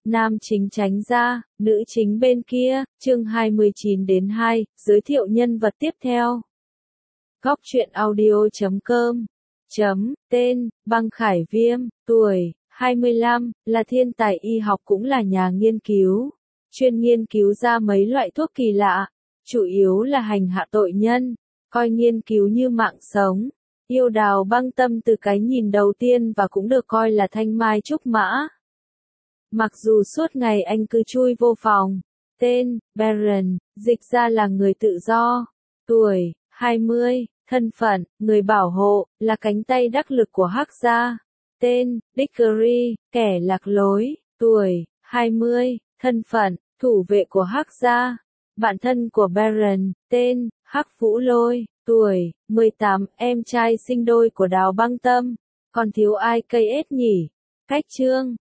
Nam chính tránh ra, nữ chính bên kia, chương 29-2, giới thiệu nhân vật tiếp theo. Góc truyện audio.com. Tên, Băng Khải Viêm, tuổi, 25, là thiên tài y học cũng là nhà nghiên cứu. Chuyên nghiên cứu ra mấy loại thuốc kỳ lạ, chủ yếu là hành hạ tội nhân, coi nghiên cứu như mạng sống. Yêu Đào Băng Tâm từ cái nhìn đầu tiên và cũng được coi là thanh mai trúc mã. Mặc dù suốt ngày anh cứ chui vô phòng. Tên, Baron, dịch ra là người tự do. Tuổi, 20, thân phận, người bảo hộ, là cánh tay đắc lực của Hắc gia. Tên, Dickory, kẻ lạc lối. Tuổi, 20, thân phận, thủ vệ của Hắc gia. Bạn thân của Baron, tên, Hắc Vũ Lôi. Tuổi, 18, em trai sinh đôi của Đào Băng Tâm. Còn thiếu ai KS nhỉ? Cách chương